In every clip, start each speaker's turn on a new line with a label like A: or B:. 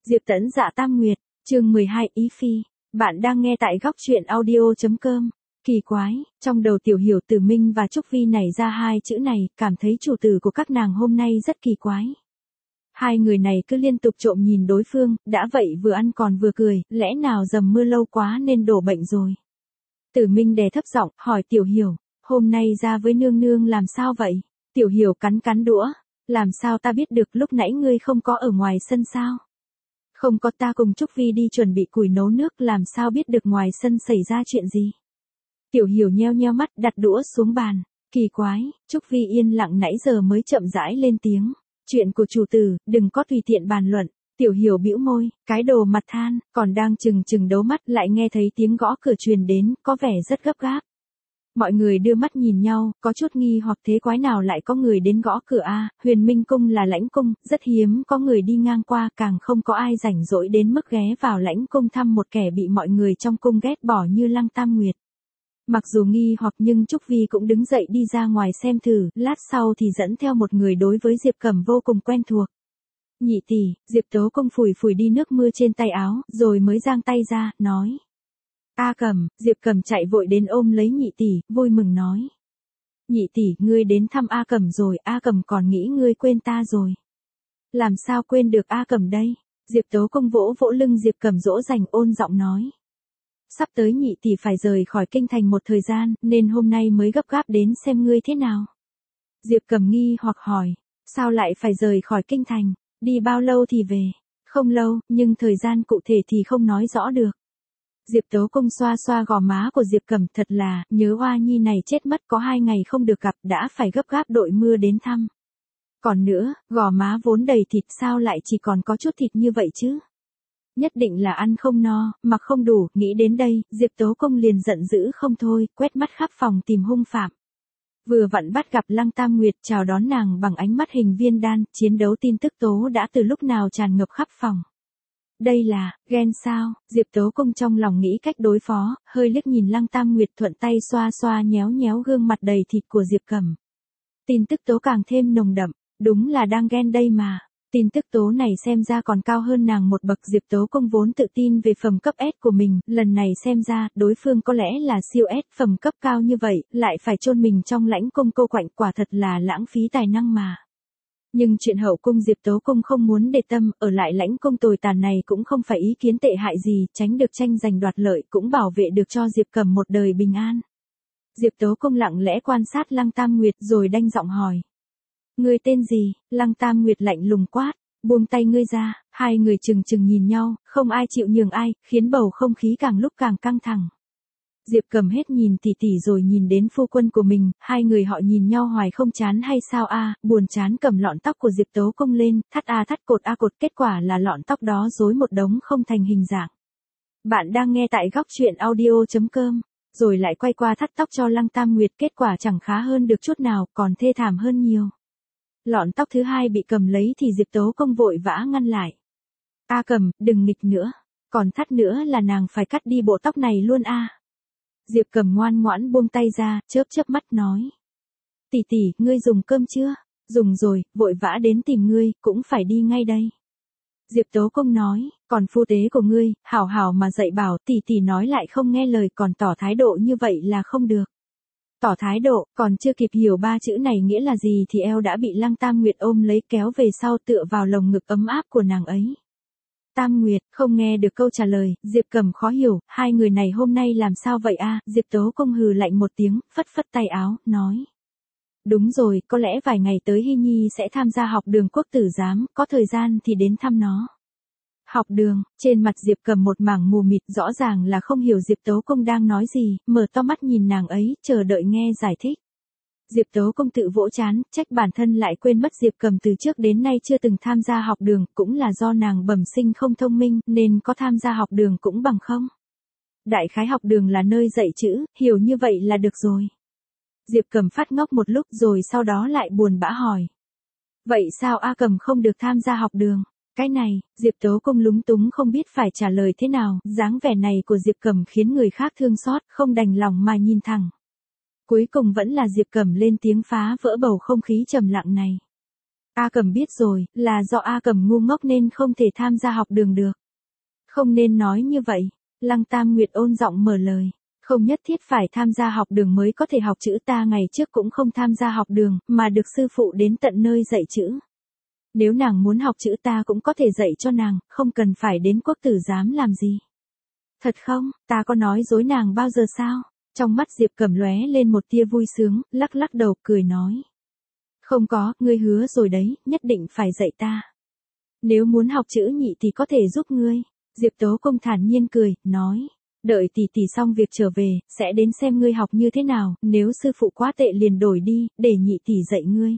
A: Diệp Tẫn Dạ Tam Nguyệt, chương 12 Ý Phi. Bạn đang nghe tại góc truyện audio.com. Kỳ quái, trong đầu Tiểu Hiểu Tử Minh và Trúc Vi nảy ra hai chữ này, cảm thấy chủ tử của các nàng hôm nay rất kỳ quái. Hai người này cứ liên tục trộm nhìn đối phương, đã vậy vừa ăn còn vừa cười, lẽ nào dầm mưa lâu quá nên đổ bệnh rồi. Tử Minh đè thấp giọng, hỏi Tiểu Hiểu, hôm nay ra với nương nương làm sao vậy? Tiểu Hiểu cắn cắn đũa, làm sao ta biết được lúc nãy ngươi không có ở ngoài sân sao? Không có, ta cùng Trúc Vi đi chuẩn bị củi nấu nước, làm sao biết được ngoài sân xảy ra chuyện gì. Tiểu Hiểu nheo nheo mắt, đặt đũa xuống bàn. Kỳ quái, Trúc Vi yên lặng nãy giờ mới chậm rãi lên tiếng. Chuyện của chủ tử, đừng có tùy tiện bàn luận. Tiểu Hiểu bĩu môi, cái đồ mặt than, còn đang chừng đấu mắt lại nghe thấy tiếng gõ cửa truyền đến, có vẻ rất gấp gáp. Mọi người đưa mắt nhìn nhau, có chút nghi hoặc thế quái nào lại có người đến gõ cửa a? Huyền Minh Cung là lãnh cung, rất hiếm có người đi ngang qua, càng không có ai rảnh rỗi đến mức ghé vào lãnh cung thăm một kẻ bị mọi người trong cung ghét bỏ như Lăng Tam Nguyệt. Mặc dù nghi hoặc nhưng Trúc Vi cũng đứng dậy đi ra ngoài xem thử, lát sau thì dẫn theo một người đối với Diệp Cẩm vô cùng quen thuộc. Nhị tỷ, Diệp Tố Công phủi phủi đi nước mưa trên tay áo, rồi mới giang tay ra, nói. A Cẩm, Diệp Cẩm chạy vội đến ôm lấy nhị tỷ, vui mừng nói. Nhị tỷ, ngươi đến thăm A Cẩm rồi, A Cẩm còn nghĩ ngươi quên ta rồi. Làm sao quên được A Cẩm đây? Diệp Tố Công vỗ vỗ lưng Diệp Cẩm dỗ dành ôn giọng nói. Sắp tới nhị tỷ phải rời khỏi kinh thành một thời gian, nên hôm nay mới gấp gáp đến xem ngươi thế nào. Diệp Cẩm nghi hoặc hỏi, sao lại phải rời khỏi kinh thành, đi bao lâu thì về? Không lâu, nhưng thời gian cụ thể thì không nói rõ được. Diệp Tố Công xoa xoa gò má của Diệp Cẩm, thật là, nhớ Hoa Nhi này chết mất có 2 ngày không được gặp, đã phải gấp gáp đội mưa đến thăm. Còn nữa, gò má vốn đầy thịt sao lại chỉ còn có chút thịt như vậy chứ? Nhất định là ăn không no, mặc không đủ, nghĩ đến đây, Diệp Tố Công liền giận dữ không thôi, quét mắt khắp phòng tìm hung phạm. Vừa vặn bắt gặp Lăng Tam Nguyệt chào đón nàng bằng ánh mắt hình viên đan, chiến đấu tin tức tố đã từ lúc nào tràn ngập khắp phòng. Đây là, ghen sao? Diệp Tố Công trong lòng nghĩ cách đối phó, hơi liếc nhìn Lăng Tam Nguyệt thuận tay xoa xoa nhéo nhéo gương mặt đầy thịt của Diệp Cẩm. Tin tức tố càng thêm nồng đậm, đúng là đang ghen đây mà. Tin tức tố này xem ra còn cao hơn nàng một bậc. Diệp Tố Công vốn tự tin về phẩm cấp S của mình, lần này xem ra, đối phương có lẽ là siêu S, phẩm cấp cao như vậy, lại phải chôn mình trong lãnh cung cô quạnh, quả thật là lãng phí tài năng mà. Nhưng chuyện hậu cung Diệp Tố Công không muốn để tâm, ở lại lãnh cung tồi tàn này cũng không phải ý kiến tệ hại gì, tránh được tranh giành đoạt lợi, cũng bảo vệ được cho Diệp Cẩm một đời bình an. Diệp Tố Công lặng lẽ quan sát Lăng Tam Nguyệt rồi đanh giọng hỏi. Ngươi tên gì? Lăng Tam Nguyệt lạnh lùng quát, buông tay ngươi ra. Hai người chừng nhìn nhau, không ai chịu nhường ai, khiến bầu không khí càng lúc càng căng thẳng. Diệp Cẩm hết nhìn tỷ tỷ rồi nhìn đến phu quân của mình, hai người họ nhìn nhau hoài không chán hay sao a? Buồn chán cầm lọn tóc của Diệp Tố Công lên, thắt a thắt cột a cột, kết quả là lọn tóc đó rối một đống không thành hình dạng. Bạn đang nghe tại góc truyện audio.com, rồi lại quay qua thắt tóc cho Lăng Tam Nguyệt, kết quả chẳng khá hơn được chút nào, còn thê thảm hơn nhiều. Lọn tóc thứ hai bị cầm lấy thì Diệp Tố Công vội vã ngăn lại. A Cẩm, đừng nghịch nữa, còn thắt nữa là nàng phải cắt đi bộ tóc này luôn a. Diệp Cẩm ngoan ngoãn buông tay ra, chớp mắt nói. Tỷ tỷ, ngươi dùng cơm chưa? Dùng rồi, vội vã đến tìm ngươi, cũng phải đi ngay đây. Diệp Tố Công nói, còn phu tế của ngươi, hảo hảo mà dạy bảo, tỷ tỷ nói lại không nghe lời, còn tỏ thái độ như vậy là không được. Tỏ thái độ, còn chưa kịp hiểu ba chữ này nghĩa là gì thì eo đã bị Lăng Tam Nguyệt ôm lấy kéo về sau tựa vào lồng ngực ấm áp của nàng ấy. Tam Nguyệt, không nghe được câu trả lời, Diệp Cẩm khó hiểu, hai người này hôm nay làm sao vậy a? Diệp Tố Công hừ lạnh một tiếng, phất tay áo, nói. Đúng rồi, có lẽ vài ngày tới Hy Nhi sẽ tham gia học đường quốc tử giám, có thời gian thì đến thăm nó. Học đường, trên mặt Diệp Cẩm một mảng mù mịt, rõ ràng là không hiểu Diệp Tố Công đang nói gì, mở to mắt nhìn nàng ấy, chờ đợi nghe giải thích. Diệp Tố Công tự vỗ trán, trách bản thân lại quên mất Diệp Cẩm từ trước đến nay chưa từng tham gia học đường, cũng là do nàng bẩm sinh không thông minh, nên có tham gia học đường cũng bằng không. Đại khái học đường là nơi dạy chữ, hiểu như vậy là được rồi. Diệp Cẩm phát ngốc một lúc rồi sau đó lại buồn bã hỏi. Vậy sao A Cẩm không được tham gia học đường? Cái này, Diệp Tố Công lúng túng không biết phải trả lời thế nào, dáng vẻ này của Diệp Cẩm khiến người khác thương xót, không đành lòng mà nhìn thẳng. Cuối cùng vẫn là Diệp Cẩm lên tiếng phá vỡ bầu không khí trầm lặng này. A Cẩm biết rồi, là do A Cẩm ngu ngốc nên không thể tham gia học đường được. Không nên nói như vậy. Lăng Tam Nguyệt ôn giọng mở lời. Không nhất thiết phải tham gia học đường mới có thể học chữ, ta ngày trước cũng không tham gia học đường, mà được sư phụ đến tận nơi dạy chữ. Nếu nàng muốn học chữ ta cũng có thể dạy cho nàng, không cần phải đến quốc tử giám làm gì. Thật không, ta có nói dối nàng bao giờ sao? Trong mắt Diệp Cẩm lóe lên một tia vui sướng, lắc lắc đầu cười nói. Không có, ngươi hứa rồi đấy, nhất định phải dạy ta. Nếu muốn học chữ nhị thì có thể giúp ngươi. Diệp Tố Công thản nhiên cười, nói. Đợi tỷ tỷ xong việc trở về, sẽ đến xem ngươi học như thế nào, nếu sư phụ quá tệ liền đổi đi, để nhị tỷ dạy ngươi.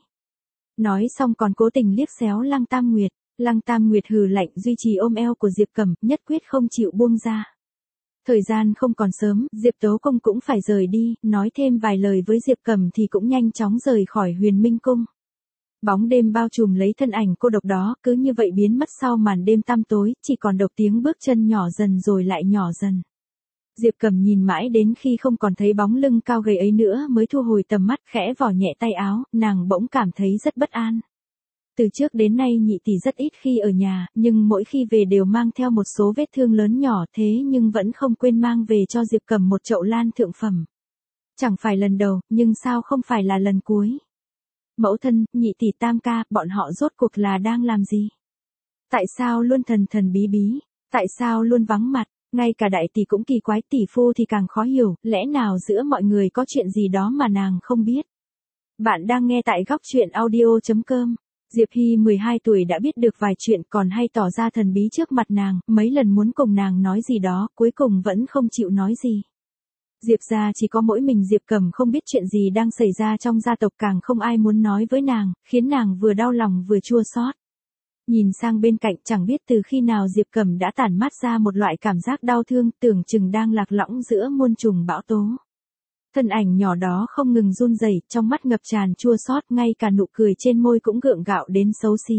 A: Nói xong còn cố tình liếc xéo Lăng Tam Nguyệt. Lăng Tam Nguyệt hừ lạnh duy trì ôm eo của Diệp Cẩm, nhất quyết không chịu buông ra. Thời gian không còn sớm, Diệp Tố Công cũng phải rời đi, nói thêm vài lời với Diệp Cẩm thì cũng nhanh chóng rời khỏi Huyền Minh Cung. Bóng đêm bao trùm lấy thân ảnh cô độc đó, cứ như vậy biến mất sau màn đêm tăm tối, chỉ còn độc tiếng bước chân nhỏ dần rồi lại nhỏ dần. Diệp Cẩm nhìn mãi đến khi không còn thấy bóng lưng cao gầy ấy nữa mới thu hồi tầm mắt, khẽ vò nhẹ tay áo, nàng bỗng cảm thấy rất bất an. Từ trước đến nay nhị tỷ rất ít khi ở nhà, nhưng mỗi khi về đều mang theo một số vết thương lớn nhỏ, thế nhưng vẫn không quên mang về cho Diệp Cẩm một chậu lan thượng phẩm. Chẳng phải lần đầu, nhưng sao không phải là lần cuối. Mẫu thân, nhị tỷ, tam ca, bọn họ rốt cuộc là đang làm gì? Tại sao luôn thần thần bí bí? Tại sao luôn vắng mặt? Ngay cả đại tỷ cũng kỳ quái, tỷ phu thì càng khó hiểu, lẽ nào giữa mọi người có chuyện gì đó mà nàng không biết? Bạn đang nghe tại góc truyện audio.com. Diệp Hy 12 tuổi đã biết được vài chuyện, còn hay tỏ ra thần bí trước mặt nàng, mấy lần muốn cùng nàng nói gì đó, cuối cùng vẫn không chịu nói gì. Diệp gia chỉ có mỗi mình Diệp Cẩm không biết chuyện gì đang xảy ra trong gia tộc, càng không ai muốn nói với nàng, khiến nàng vừa đau lòng vừa chua xót. Nhìn sang bên cạnh, chẳng biết từ khi nào Diệp Cẩm đã tản mát ra một loại cảm giác đau thương, tưởng chừng đang lạc lõng giữa muôn trùng bão tố. Thân ảnh nhỏ đó không ngừng run rẩy, trong mắt ngập tràn chua xót, ngay cả nụ cười trên môi cũng gượng gạo đến xấu xí.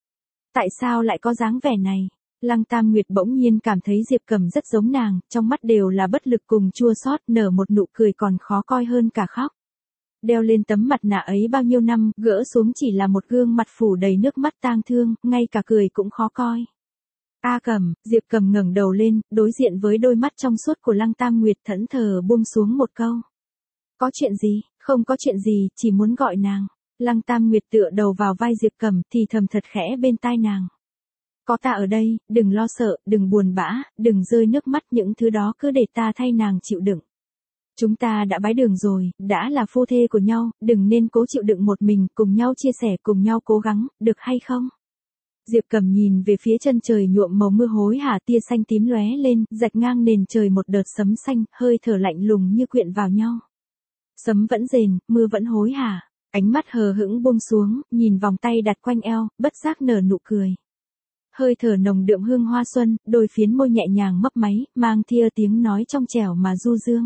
A: Tại sao lại có dáng vẻ này? Lăng Tam Nguyệt bỗng nhiên cảm thấy Diệp Cẩm rất giống nàng, trong mắt đều là bất lực cùng chua xót, nở một nụ cười còn khó coi hơn cả khóc. Đeo lên tấm mặt nạ ấy bao nhiêu năm, gỡ xuống chỉ là một gương mặt phủ đầy nước mắt tang thương, ngay cả cười cũng khó coi. A Cẩm, Diệp Cẩm ngẩng đầu lên, đối diện với đôi mắt trong suốt của Lăng Tam Nguyệt, thẫn thờ buông xuống một câu. Có chuyện gì? Không có chuyện gì, chỉ muốn gọi nàng. Lăng Tam Nguyệt tựa đầu vào vai Diệp Cẩm, thì thầm thật khẽ bên tai nàng. Có ta ở đây, đừng lo sợ, đừng buồn bã, đừng rơi nước mắt, những thứ đó cứ để ta thay nàng chịu đựng. Chúng ta đã bái đường rồi, đã là phu thê của nhau, đừng nên cố chịu đựng một mình, cùng nhau chia sẻ, cùng nhau cố gắng, được hay không? Diệp Cẩm nhìn về phía chân trời nhuộm màu mưa hối hả, tia xanh tím lóe lên, rạch ngang nền trời một đợt sấm xanh, hơi thở lạnh lùng như quyện vào nhau. Sấm vẫn rền, mưa vẫn hối hả, ánh mắt hờ hững buông xuống, nhìn vòng tay đặt quanh eo, bất giác nở nụ cười. Hơi thở nồng đượm hương hoa xuân, đôi phiến môi nhẹ nhàng mấp máy, mang thia tiếng nói trong trẻo mà du dương.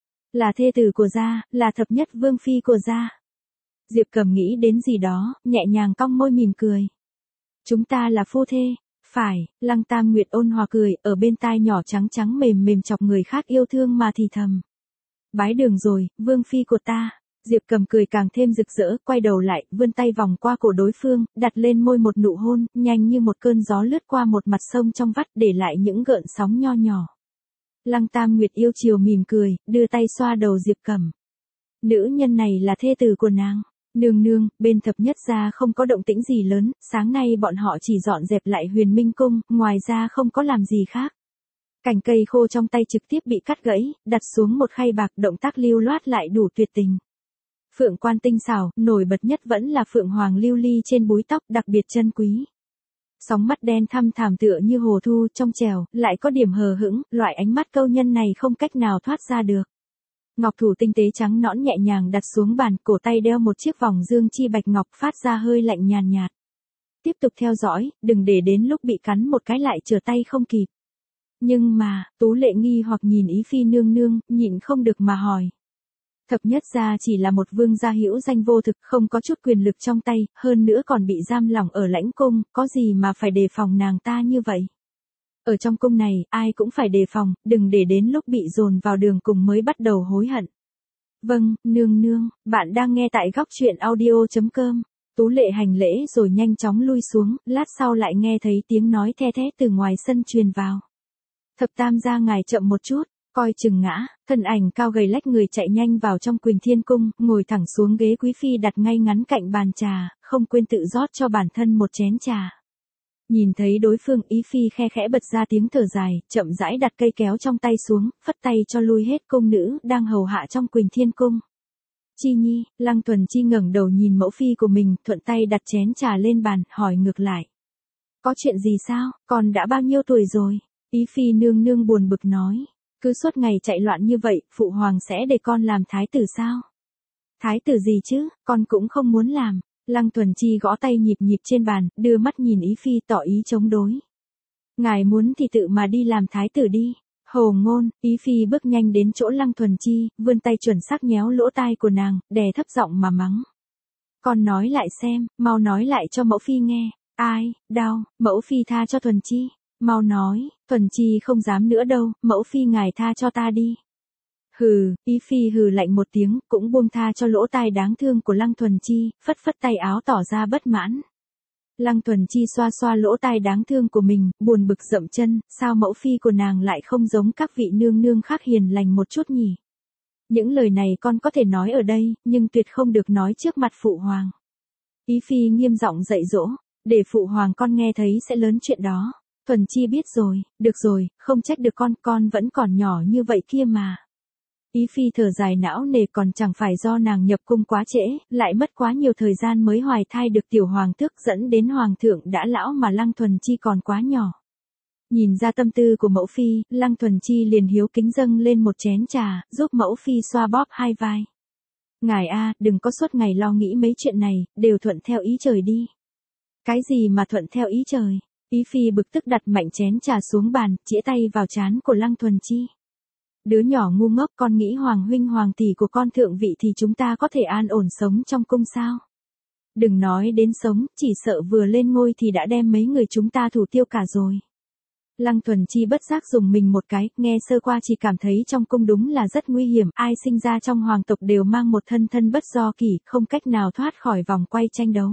A: Là thê tử của gia, là thập nhất vương phi của gia. Diệp Cẩm nghĩ đến gì đó, nhẹ nhàng cong môi mỉm cười. Chúng ta là phu thê, phải, Lăng Tam Nguyệt ôn hòa cười, ở bên tai nhỏ trắng trắng mềm mềm chọc người khác yêu thương mà thì thầm. Bái đường rồi, vương phi của ta. Diệp Cẩm cười càng thêm rực rỡ, quay đầu lại, vươn tay vòng qua cổ đối phương, đặt lên môi một nụ hôn, nhanh như một cơn gió lướt qua một mặt sông trong vắt, để lại những gợn sóng nho nhỏ. Lăng Tam Nguyệt yêu chiều mỉm cười, đưa tay xoa đầu Diệp Cẩm. Nữ nhân này là thê tử của nàng. Nương nương, bên thập nhất gia không có động tĩnh gì lớn, sáng nay bọn họ chỉ dọn dẹp lại Huyền Minh Cung, ngoài ra không có làm gì khác. Cành cây khô trong tay trực tiếp bị cắt gãy, đặt xuống một khay bạc, động tác lưu loát lại đủ tuyệt tình. Phượng quan tinh xảo, nổi bật nhất vẫn là phượng hoàng lưu ly trên búi tóc, đặc biệt chân quý. Sóng mắt đen thăm thẳm tựa như hồ thu, trong trẻo, lại có điểm hờ hững, loại ánh mắt câu nhân này không cách nào thoát ra được. Ngọc thủ tinh tế trắng nõn nhẹ nhàng đặt xuống bàn, cổ tay đeo một chiếc vòng dương chi bạch ngọc, phát ra hơi lạnh nhàn nhạt. Tiếp tục theo dõi, đừng để đến lúc bị cắn một cái lại trở tay không kịp. Nhưng mà, Tú Lệ nghi hoặc nhìn Ý Phi nương nương, nhịn không được mà hỏi. Thập nhất gia chỉ là một vương gia hữu danh vô thực, không có chút quyền lực trong tay, hơn nữa còn bị giam lỏng ở lãnh cung, có gì mà phải đề phòng nàng ta như vậy. Ở trong cung này, ai cũng phải đề phòng, đừng để đến lúc bị dồn vào đường cùng mới bắt đầu hối hận. Vâng, nương nương, bạn đang nghe tại góc truyện audio.com. Tú Lệ hành lễ rồi nhanh chóng lui xuống, lát sau lại nghe thấy tiếng nói the thé từ ngoài sân truyền vào. Thập tam gia ngài chậm một chút, coi chừng ngã, thân ảnh cao gầy lách người chạy nhanh vào trong Quỳnh Thiên Cung, ngồi thẳng xuống ghế quý phi đặt ngay ngắn cạnh bàn trà, không quên tự rót cho bản thân một chén trà. Nhìn thấy đối phương, Ý Phi khe khẽ bật ra tiếng thở dài, chậm rãi đặt cây kéo trong tay xuống, phất tay cho lui hết cung nữ đang hầu hạ trong Quỳnh Thiên Cung. Chi Nhi, Lăng Thuần Chi ngẩng đầu nhìn mẫu phi của mình, thuận tay đặt chén trà lên bàn, hỏi ngược lại. Có chuyện gì sao, con đã bao nhiêu tuổi rồi? Ý Phi nương nương buồn bực nói. Cứ suốt ngày chạy loạn như vậy, phụ hoàng sẽ để con làm thái tử sao? Thái tử gì chứ, con cũng không muốn làm. Lăng Thuần Chi gõ tay nhịp nhịp trên bàn, đưa mắt nhìn Ý Phi tỏ ý chống đối. Ngài muốn thì tự mà đi làm thái tử đi. Hồ ngôn, Ý Phi bước nhanh đến chỗ Lăng Thuần Chi, vươn tay chuẩn xác nhéo lỗ tai của nàng, đè thấp giọng mà mắng. Con nói lại xem, mau nói lại cho mẫu phi nghe. Ai, đau, mẫu phi tha cho Thuần Chi. Mau nói, Thuần Chi không dám nữa đâu, mẫu phi ngài tha cho ta đi. Hừ, Ý Phi hừ lạnh một tiếng, cũng buông tha cho lỗ tai đáng thương của Lăng Thuần Chi, phất phất tay áo tỏ ra bất mãn. Lăng Thuần Chi xoa xoa lỗ tai đáng thương của mình, buồn bực dậm chân, sao mẫu phi của nàng lại không giống các vị nương nương khác hiền lành một chút nhỉ? Những lời này con có thể nói ở đây, nhưng tuyệt không được nói trước mặt phụ hoàng. Ý Phi nghiêm giọng dạy dỗ, để phụ hoàng con nghe thấy sẽ lớn chuyện đó. Thuần Chi biết rồi, được rồi, không trách được con vẫn còn nhỏ như vậy kia mà. Ý Phi thở dài não nề, còn chẳng phải do nàng nhập cung quá trễ, lại mất quá nhiều thời gian mới hoài thai được tiểu hoàng tước, dẫn đến hoàng thượng đã lão mà Lăng Thuần Chi còn quá nhỏ. Nhìn ra tâm tư của mẫu phi, Lăng Thuần Chi liền hiếu kính dâng lên một chén trà, giúp mẫu phi xoa bóp hai vai. Ngài a, đừng có suốt ngày lo nghĩ mấy chuyện này, đều thuận theo ý trời đi. Cái gì mà thuận theo ý trời? Ý Phi bực tức đặt mạnh chén trà xuống bàn, chĩa tay vào trán của Lăng Thuần Chi. Đứa nhỏ ngu ngốc, con nghĩ hoàng huynh hoàng tỷ của con thượng vị thì chúng ta có thể an ổn sống trong cung sao? Đừng nói đến sống, chỉ sợ vừa lên ngôi thì đã đem mấy người chúng ta thủ tiêu cả rồi. Lăng Thuần Chi bất giác dùng mình một cái, nghe sơ qua chỉ cảm thấy trong cung đúng là rất nguy hiểm, ai sinh ra trong hoàng tộc đều mang một thân thân bất do kỷ, không cách nào thoát khỏi vòng quay tranh đấu.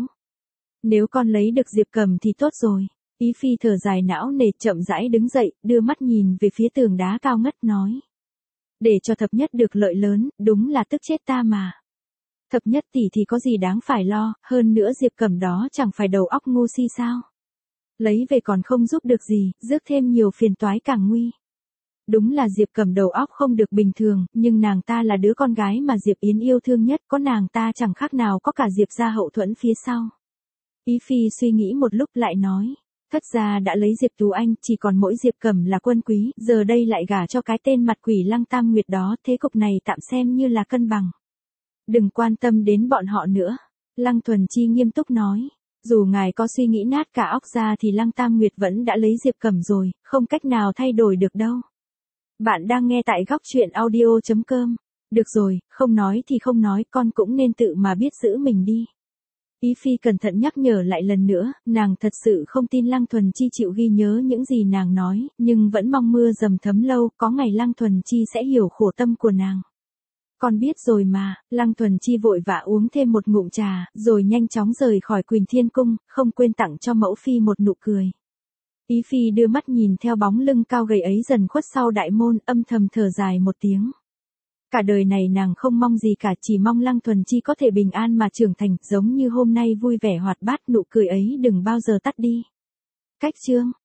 A: Nếu con lấy được Diệp Cầm thì tốt rồi. Ý Phi thở dài não nề, chậm rãi đứng dậy, đưa mắt nhìn về phía tường đá cao ngất nói. Để cho thập nhất được lợi lớn, đúng là tức chết ta mà. Thập nhất tỷ thì có gì đáng phải lo, hơn nữa Diệp Cầm đó chẳng phải đầu óc ngu si sao. Lấy về còn không giúp được gì, rước thêm nhiều phiền toái càng nguy. Đúng là Diệp Cầm đầu óc không được bình thường, nhưng nàng ta là đứa con gái mà Diệp Yến yêu thương nhất, có nàng ta chẳng khác nào có cả Diệp gia hậu thuẫn phía sau. Ý Phi suy nghĩ một lúc lại nói. Thất gia đã lấy Diệp Tú Anh, chỉ còn mỗi Diệp Cầm là quân quý, giờ đây lại gả cho cái tên mặt quỷ Lăng Tam Nguyệt đó, thế cục này tạm xem như là cân bằng. Đừng quan tâm đến bọn họ nữa. Lăng Thuần Chi nghiêm túc nói. Dù ngài có suy nghĩ nát cả óc ra thì Lăng Tam Nguyệt vẫn đã lấy Diệp Cầm rồi, không cách nào thay đổi được đâu. Bạn đang nghe tại góc truyện audio.com. Được rồi, không nói thì không nói, con cũng nên tự mà biết giữ mình đi. Ý Phi cẩn thận nhắc nhở lại lần nữa, nàng thật sự không tin Lăng Thuần Chi chịu ghi nhớ những gì nàng nói, nhưng vẫn mong mưa dầm thấm lâu, có ngày Lăng Thuần Chi sẽ hiểu khổ tâm của nàng. Con biết rồi mà, Lăng Thuần Chi vội vã uống thêm một ngụm trà, rồi nhanh chóng rời khỏi Quỳnh Thiên Cung, không quên tặng cho mẫu phi một nụ cười. Ý Phi đưa mắt nhìn theo bóng lưng cao gầy ấy dần khuất sau đại môn, âm thầm thở dài một tiếng. Cả đời này nàng không mong gì cả, chỉ mong Lăng Thuần Chi có thể bình an mà trưởng thành, giống như hôm nay vui vẻ hoạt bát, nụ cười ấy đừng bao giờ tắt đi. Cách chương